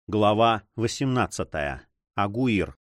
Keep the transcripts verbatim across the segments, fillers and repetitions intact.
Глава восемнадцатая. Агуир.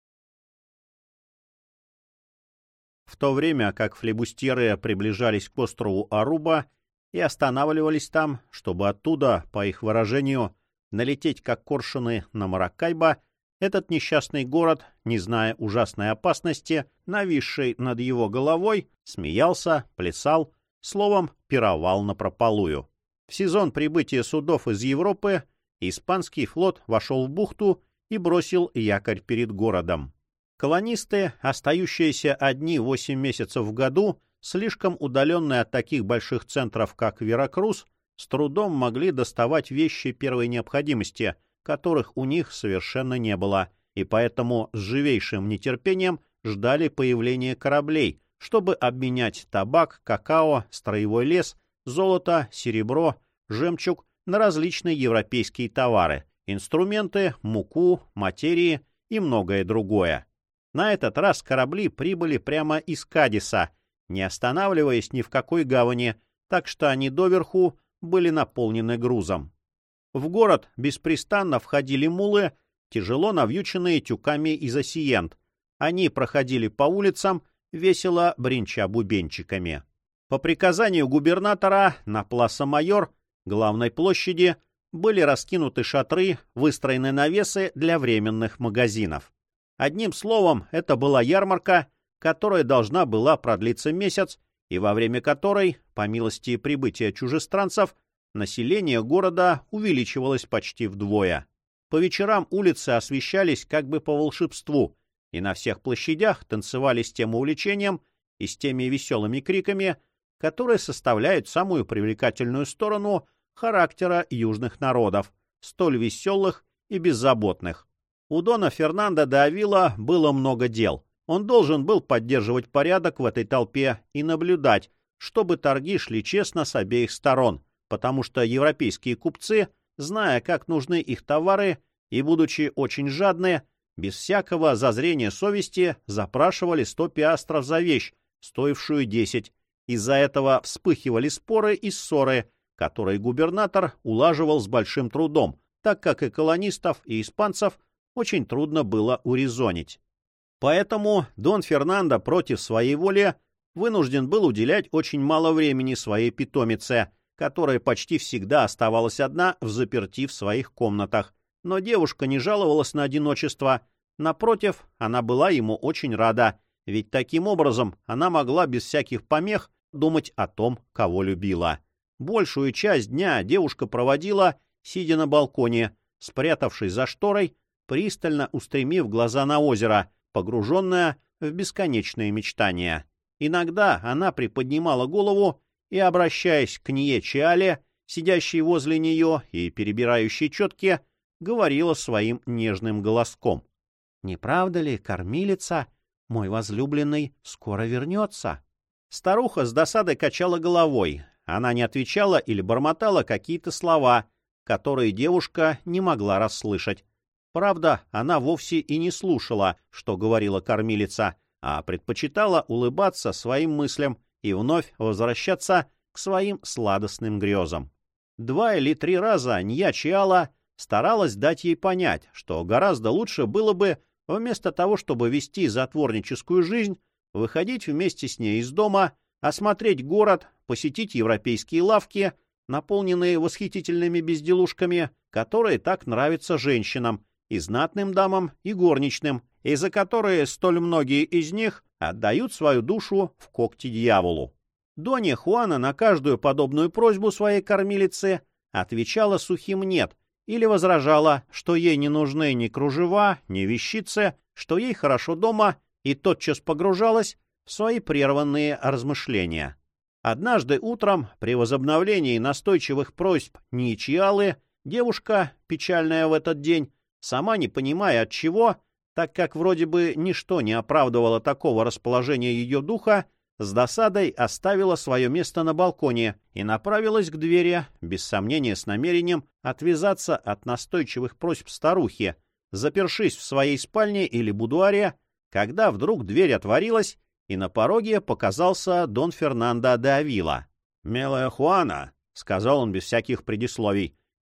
В то время как флебустьеры приближались к острову Аруба и останавливались там, чтобы оттуда, по их выражению, налететь как коршуны на Маракайбо, этот несчастный город, не зная ужасной опасности, нависшей над его головой, смеялся, плясал, словом, пировал напропалую. В сезон прибытия судов из Европы испанский флот вошел в бухту и бросил якорь перед городом. Колонисты, остающиеся одни восемь месяцев в году, слишком удаленные от таких больших центров, как Веракрус, с трудом могли доставать вещи первой необходимости, которых у них совершенно не было, и поэтому с живейшим нетерпением ждали появления кораблей, чтобы обменять табак, какао, строевой лес, золото, серебро, жемчуг на различные европейские товары, инструменты, муку, материи и многое другое. На этот раз корабли прибыли прямо из Кадиса, не останавливаясь ни в какой гавани, так что они доверху были наполнены грузом. В город беспрестанно входили мулы, тяжело навьюченные тюками из осиент. Они проходили по улицам, весело бренча бубенчиками. По приказанию губернатора на Пласа-Майор, главной площади, были раскинуты шатры, выстроены навесы для временных магазинов. Одним словом, это была ярмарка, которая должна была продлиться месяц, и во время которой, по милости прибытия чужестранцев, население города увеличивалось почти вдвое. По вечерам улицы освещались как бы по волшебству, и на всех площадях танцевали с тем увлечением и с теми веселыми криками, которые составляют самую привлекательную сторону характера южных народов, столь веселых и беззаботных. У дона Фернандо де Авила было много дел. Он должен был поддерживать порядок в этой толпе и наблюдать, чтобы торги шли честно с обеих сторон, потому что европейские купцы, зная, как нужны их товары, и, будучи очень жадные, без всякого зазрения совести запрашивали сто пиастров за вещь, стоившую десять. Из-за этого вспыхивали споры и ссоры, которые губернатор улаживал с большим трудом, так как и колонистов, и испанцев очень трудно было урезонить. Поэтому Дон Фернандо против своей воли вынужден был уделять очень мало времени своей питомице, которая почти всегда оставалась одна взаперти в своих комнатах. Но девушка не жаловалась на одиночество. Напротив, она была ему очень рада, ведь таким образом она могла без всяких помех думать о том, кого любила. Большую часть дня девушка проводила, сидя на балконе, спрятавшись за шторой, пристально устремив глаза на озеро, погруженная в бесконечные мечтания. Иногда она приподнимала голову и, обращаясь к Нье Чиале, сидящей возле нее и перебирающей четки, говорила своим нежным голоском: «Не правда ли, кормилица, мой возлюбленный скоро вернется?» Старуха с досадой качала головой. Она не отвечала или бормотала какие-то слова, которые девушка не могла расслышать. Правда, она вовсе и не слушала, что говорила кормилица, а предпочитала улыбаться своим мыслям и вновь возвращаться к своим сладостным грезам. Два или три раза Нья Чиала старалась дать ей понять, что гораздо лучше было бы, вместо того, чтобы вести затворническую жизнь, выходить вместе с ней из дома, осмотреть город, посетить европейские лавки, наполненные восхитительными безделушками, которые так нравятся женщинам, и знатным дамам, и горничным, и за которые столь многие из них отдают свою душу в когти дьяволу. Донья Хуана на каждую подобную просьбу своей кормилицы отвечала сухим «нет» или возражала, что ей не нужны ни кружева, ни вещицы, что ей хорошо дома, и тотчас погружалась в свои прерванные размышления. Однажды утром, при возобновлении настойчивых просьб Ньи Чиалы, девушка, печальная в этот день, сама не понимая от чего, так как вроде бы ничто не оправдывало такого расположения ее духа, с досадой оставила свое место на балконе и направилась к двери, без сомнения с намерением отвязаться от настойчивых просьб старухи, запершись в своей спальне или будуаре, когда вдруг дверь отворилась, и на пороге показался Дон Фернандо де Авила. «Милая Хуана», — сказал он без всяких предисловий,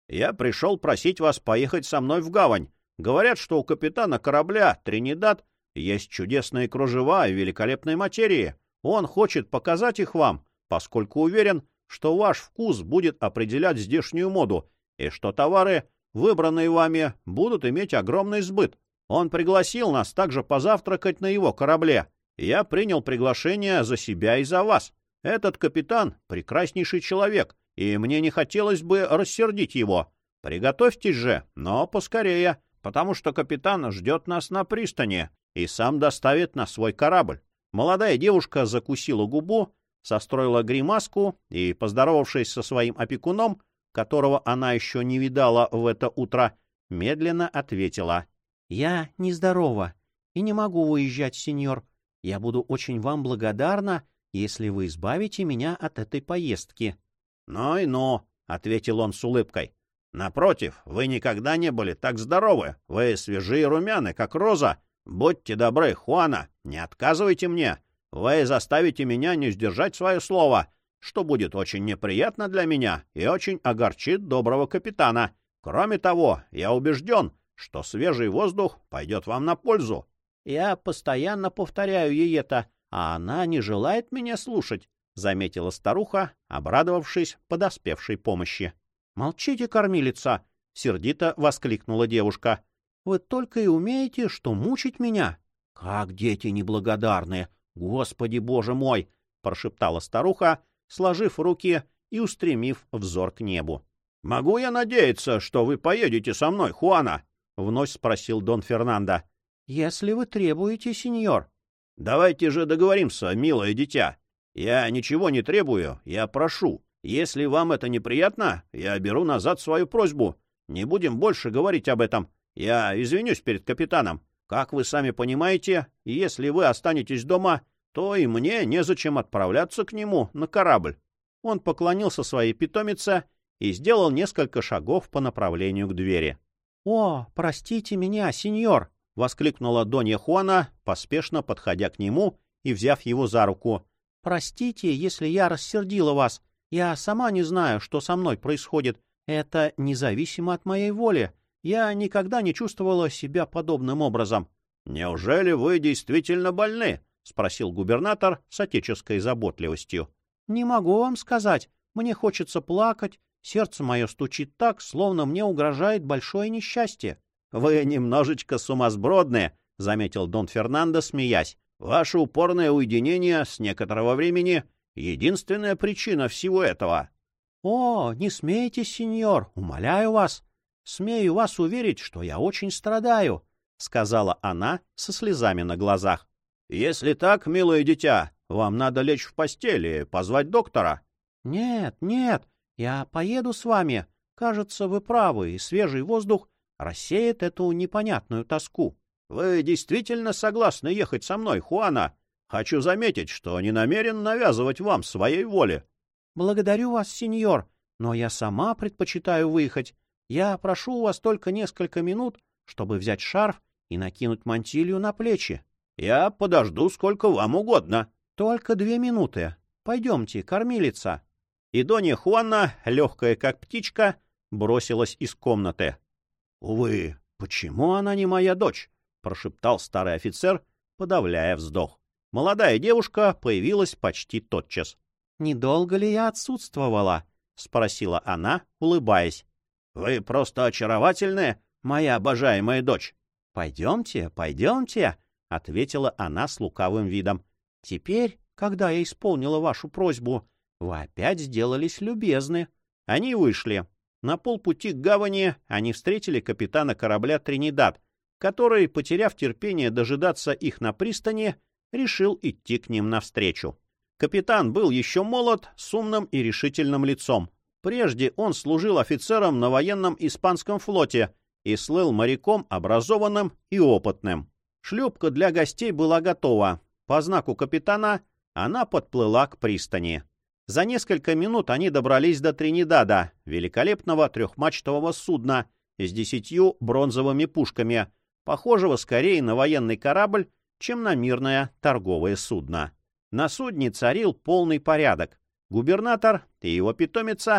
Я пришел просить вас поехать со мной в гавань. Говорят, что у капитана корабля «Тринидад» есть чудесные кружева и великолепные материи. Он хочет показать их вам, поскольку уверен, что ваш вкус будет определять здешнюю моду, и что товары, выбранные вами, будут иметь огромный сбыт. Он пригласил нас также позавтракать на его корабле. Я принял приглашение за себя и за вас. Этот капитан — прекраснейший человек, и мне не хотелось бы рассердить его. Приготовьтесь же, но поскорее, потому что капитан ждет нас на пристани и сам доставит на свой корабль. Молодая девушка закусила губу, состроила гримаску и, поздоровавшись со своим опекуном, которого она еще не видала в это утро, медленно ответила: «Я нездорова и не могу выезжать, сеньор. Я буду очень вам благодарна, если вы избавите меня от этой поездки». «Ну и ну», — ответил он с улыбкой. «Напротив, вы никогда не были так здоровы. Вы свежи и румяны, как роза. Будьте добры, Хуана, не отказывайте мне. Вы заставите меня не сдержать свое слово, что будет очень неприятно для меня и очень огорчит доброго капитана. Кроме того, я убежден, что свежий воздух пойдет вам на пользу». «Я постоянно повторяю ей это, а она не желает меня слушать», — заметила старуха, обрадовавшись подоспевшей помощи. «Молчите, кормилица!» — сердито воскликнула девушка. «Вы только и умеете, что мучить меня». «Как дети неблагодарные! Господи Боже мой!» — прошептала старуха, сложив руки и устремив взор к небу. «Могу я надеяться, что вы поедете со мной, Хуана?» — вновь спросил Дон Фернандо. «Если вы требуете, сеньор». «Давайте же договоримся, милое дитя. Я ничего не требую, я прошу. Если вам это неприятно, я беру назад свою просьбу. Не будем больше говорить об этом. Я извинюсь перед капитаном. Как вы сами понимаете, если вы останетесь дома, то и мне незачем отправляться к нему на корабль». Он поклонился своей питомице и сделал несколько шагов по направлению к двери. «О, простите меня, сеньор!» — воскликнула Донья Хуана, поспешно подходя к нему и взяв его за руку. «Простите, если я рассердила вас. Я сама не знаю, что со мной происходит. Это независимо от моей воли. Я никогда не чувствовала себя подобным образом». «Неужели вы действительно больны?» — спросил губернатор с отеческой заботливостью. «Не могу вам сказать. Мне хочется плакать. Сердце мое стучит так, словно мне угрожает большое несчастье». «Вы немножечко сумасбродны», — заметил Дон Фернандо, смеясь. «Ваше упорное уединение с некоторого времени — единственная причина всего этого». «О, не смейтесь, сеньор, умоляю вас. Смею вас уверить, что я очень страдаю», — сказала она со слезами на глазах. «Если так, милое дитя, вам надо лечь в постель и позвать доктора». «Нет, нет, я поеду с вами. Кажется, вы правы, и свежий воздух рассеет эту непонятную тоску». «Вы действительно согласны ехать со мной, Хуана? Хочу заметить, что не намерен навязывать вам своей воли». «Благодарю вас, сеньор, но я сама предпочитаю выехать. Я прошу у вас только несколько минут, чтобы взять шарф и накинуть мантилью на плечи». «Я подожду сколько вам угодно». «Только две минуты. Пойдемте, кормилица». И Донья Хуана, легкая как птичка, бросилась из комнаты. «Увы, почему она не моя дочь?» — прошептал старый офицер, подавляя вздох. Молодая девушка появилась почти тотчас. «Недолго ли я отсутствовала?» — спросила она, улыбаясь. «Вы просто очаровательны, моя обожаемая дочь». «Пойдемте, пойдемте», — ответила она с лукавым видом. «Теперь, когда я исполнила вашу просьбу, вы опять сделались любезны». Они вышли. На полпути к гавани они встретили капитана корабля «Тринидад», который, потеряв терпение дожидаться их на пристани, решил идти к ним навстречу. Капитан был еще молод, с умным и решительным лицом. Прежде он служил офицером на военном испанском флоте и слыл моряком образованным и опытным. Шлюпка для гостей была готова. По знаку капитана она подплыла к пристани. За несколько минут они добрались до Тринидада, великолепного трехмачтового судна с десятью бронзовыми пушками, похожего скорее на военный корабль, чем на мирное торговое судно. На судне царил полный порядок. Губернатор и его питомица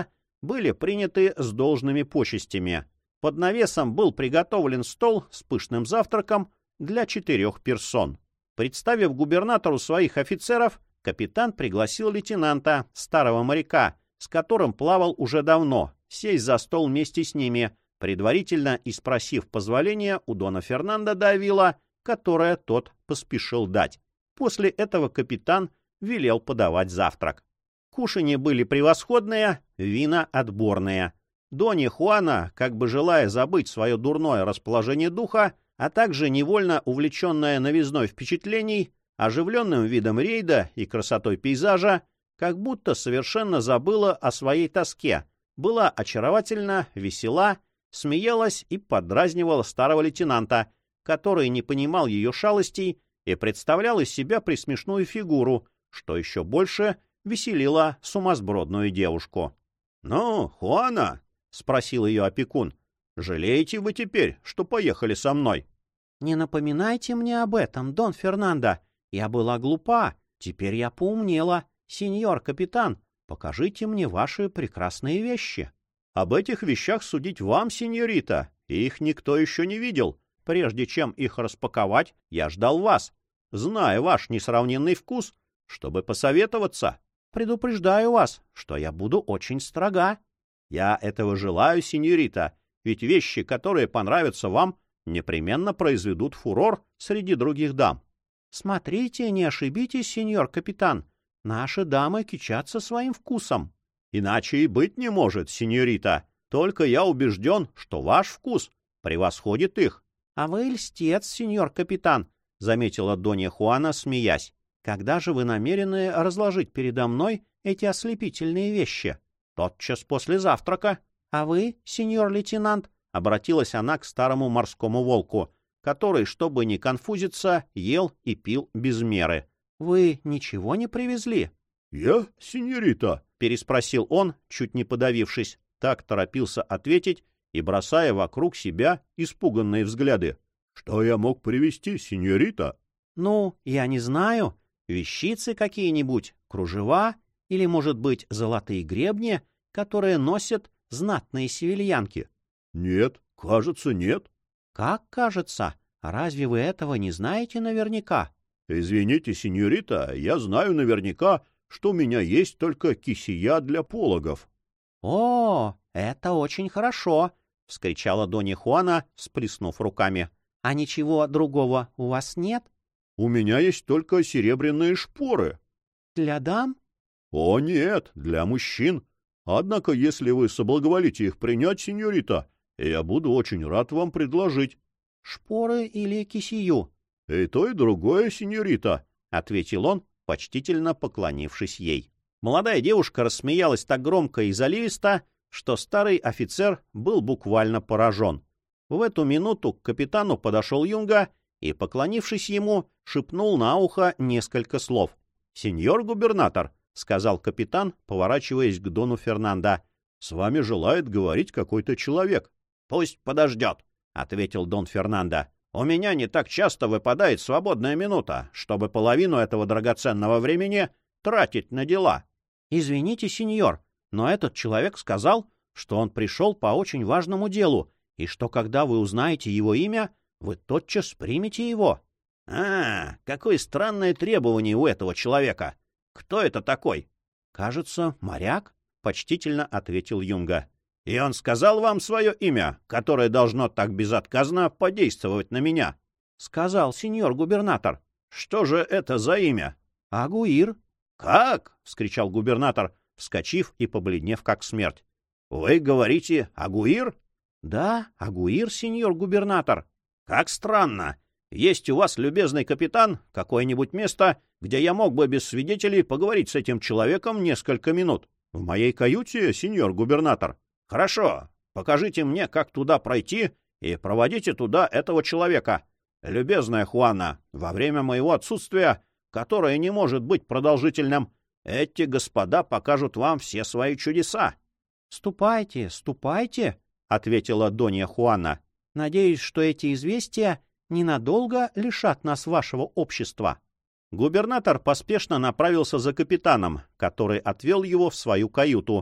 были приняты с должными почестями. Под навесом был приготовлен стол с пышным завтраком для четырех персон. Представив губернатору своих офицеров, капитан пригласил лейтенанта, старого моряка, с которым плавал уже давно, сесть за стол вместе с ними, предварительно и спросив позволения у дона Фернандо де Авила, которое тот поспешил дать. После этого капитан велел подавать завтрак. Кушанья были превосходные, вина отборные. Донья Хуана, как бы желая забыть свое дурное расположение духа, а также невольно увлеченная новизной впечатлений, оживленным видом рейда и красотой пейзажа, как будто совершенно забыла о своей тоске, была очаровательна, весела, смеялась и подразнивала старого лейтенанта, который не понимал ее шалостей и представлял из себя пресмешную фигуру, что еще больше веселило сумасбродную девушку. — Ну, Хуана, — спросил ее опекун, — жалеете вы теперь, что поехали со мной? — Не напоминайте мне об этом, дон Фернандо. Я была глупа, теперь я поумнела. Сеньор капитан, покажите мне ваши прекрасные вещи. — Об этих вещах судить вам, сеньорита, их никто еще не видел. Прежде чем их распаковать, я ждал вас, зная ваш несравненный вкус, чтобы посоветоваться. Предупреждаю вас, что я буду очень строга. Я этого желаю, сеньорита, ведь вещи, которые понравятся вам, непременно произведут фурор среди других дам. Смотрите, не ошибитесь, сеньор капитан. Наши дамы кичатся своим вкусом. Иначе и быть не может, сеньорита. Только я убежден, что ваш вкус превосходит их. — А вы льстец, сеньор капитан, — заметила донья Хуана, смеясь. — Когда же вы намерены разложить передо мной эти ослепительные вещи? — Тотчас после завтрака. — А вы, сеньор лейтенант, — обратилась она к старому морскому волку, который, чтобы не конфузиться, ел и пил без меры. — Вы ничего не привезли? — Я, сеньорита? — переспросил он, чуть не подавившись. Так торопился ответить и бросая вокруг себя испуганные взгляды. — Что я мог привезти, сеньорита? — Ну, я не знаю. Вещицы какие-нибудь, кружева или, может быть, золотые гребни, которые носят знатные севильянки? — Нет, кажется, нет. — Как кажется? Разве вы этого не знаете наверняка? — Извините, сеньорита, я знаю наверняка, что у меня есть только кисия для пологов. — О, это очень хорошо! — вскричала донья Хуана, всплеснув руками. — А ничего другого у вас нет? — У меня есть только серебряные шпоры. — Для дам? — О, нет, для мужчин. Однако, если вы соблаговолите их принять, сеньорита, я буду очень рад вам предложить. — Шпоры или кисию? — И то, и другое, сеньорита, — ответил он, почтительно поклонившись ей. Молодая девушка рассмеялась так громко и заливисто, что старый офицер был буквально поражен. В эту минуту к капитану подошел Юнга и, поклонившись ему, шепнул на ухо несколько слов. — Сеньор губернатор, — сказал капитан, поворачиваясь к дону Фернандо, — с вами желает говорить какой-то человек. — Пусть подождет, — ответил дон Фернандо. — У меня не так часто выпадает свободная минута, чтобы половину этого драгоценного времени тратить на дела. — Извините, сеньор, но этот человек сказал, что он пришел по очень важному делу, и что, когда вы узнаете его имя, вы тотчас примете его. — А, какое странное требование у этого человека! Кто это такой? — Кажется, моряк, — почтительно ответил Юнга. — И он сказал вам свое имя, которое должно так безотказно подействовать на меня? — Сказал, сеньор губернатор. — Что же это за имя? — Агуир. — Как? — вскричал губернатор, вскочив и побледнев как смерть. — Вы говорите Агуир? — Да, Агуир, сеньор губернатор. — Как странно. Есть у вас, любезный капитан, какое-нибудь место, где я мог бы без свидетелей поговорить с этим человеком несколько минут? — В моей каюте, сеньор губернатор. — Хорошо. Покажите мне, как туда пройти, и проводите туда этого человека. Любезная Хуана, во время моего отсутствия, которое не может быть продолжительным, эти господа покажут вам все свои чудеса. — Ступайте, ступайте, — ответила донья Хуана. — Надеюсь, что эти известия ненадолго лишат нас вашего общества. Губернатор поспешно направился за капитаном, который отвел его в свою каюту,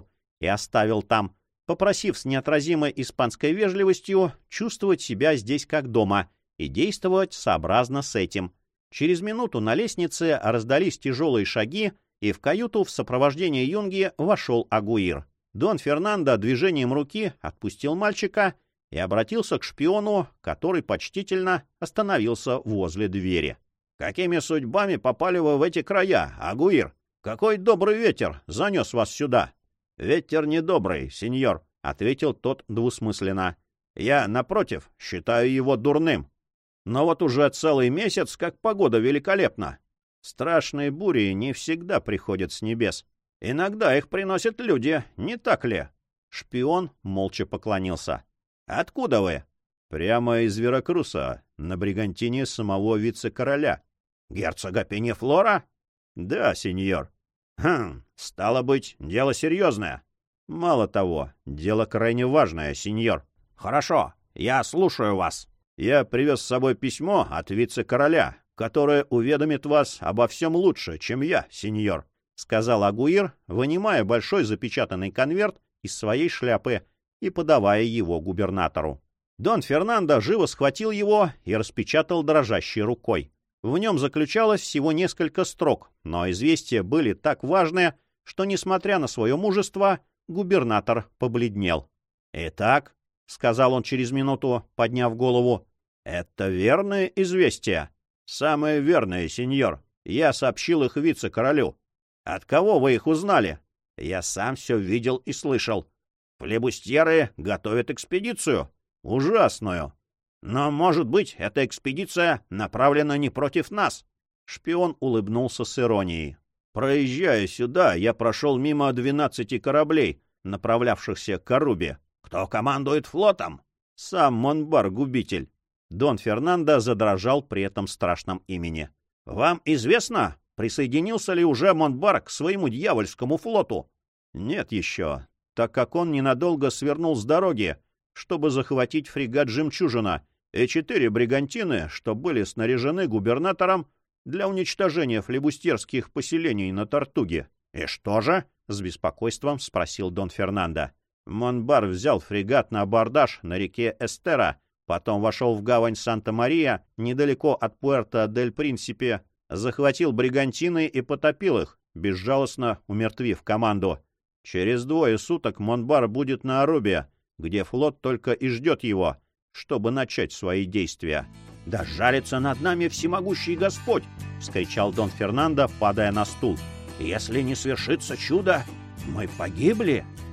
и оставил там, попросив с неотразимой испанской вежливостью чувствовать себя здесь как дома и действовать сообразно с этим. Через минуту на лестнице раздались тяжелые шаги, и в каюту в сопровождении юнги вошел Агуир. Дон Фернандо движением руки отпустил мальчика и обратился к шпиону, который почтительно остановился возле двери. — Какими судьбами попали вы в эти края, Агуир? Какой добрый ветер занес вас сюда? — Ветер недобрый, сеньор, — ответил тот двусмысленно. — Я, напротив, считаю его дурным. Но вот уже целый месяц, как погода великолепна. Страшные бури не всегда приходят с небес. Иногда их приносят люди, не так ли? Шпион молча поклонился. — Откуда вы? — Прямо из Веракруса, на бригантине самого вице-короля. — Герцога Пенефлора? — Да, сеньор. — Хм, стало быть, дело серьезное. — Мало того, дело крайне важное, сеньор. — Хорошо, я слушаю вас. Я привез с собой письмо от вице-короля, которое уведомит вас обо всем лучше, чем я, сеньор, — сказал Агуир, вынимая большой запечатанный конверт из своей шляпы и подавая его губернатору. Дон Фернандо живо схватил его и распечатал дрожащей рукой. В нем заключалось всего несколько строк, но известия были так важные, что, несмотря на свое мужество, губернатор побледнел. — Итак, — сказал он через минуту, подняв голову, — это верное известие. — Самое верное, сеньор. Я сообщил их вице-королю. — От кого вы их узнали? — Я сам все видел и слышал. — Флебустьеры готовят экспедицию. — Ужасную. Но, может быть, эта экспедиция направлена не против нас. Шпион улыбнулся с иронией. Проезжая сюда, я прошел мимо двенадцати кораблей, направлявшихся к Арубе. Кто командует флотом? Сам Монбар-губитель. Дон Фернандо задрожал при этом страшном имени. — Вам известно, присоединился ли уже Монбар к своему дьявольскому флоту? — Нет еще, так как он ненадолго свернул с дороги, чтобы захватить фрегат «Жемчужина» и четыре бригантины, что были снаряжены губернатором для уничтожения флебустерских поселений на Тортуге. — И что же? — с беспокойством спросил Дон Фернандо. Монбар взял фрегат на абордаж на реке Эстера, потом вошел в гавань Санта-Мария, недалеко от Пуэрто-дель-Принсипе, захватил бригантины и потопил их, безжалостно умертвив команду. Через двое суток Монбар будет на Арубе, где флот только и ждет его, чтобы начать свои действия. — Да жалится над нами всемогущий Господь! — вскричал Дон Фернандо, падая на стул. — Если не свершится чудо, мы погибли! —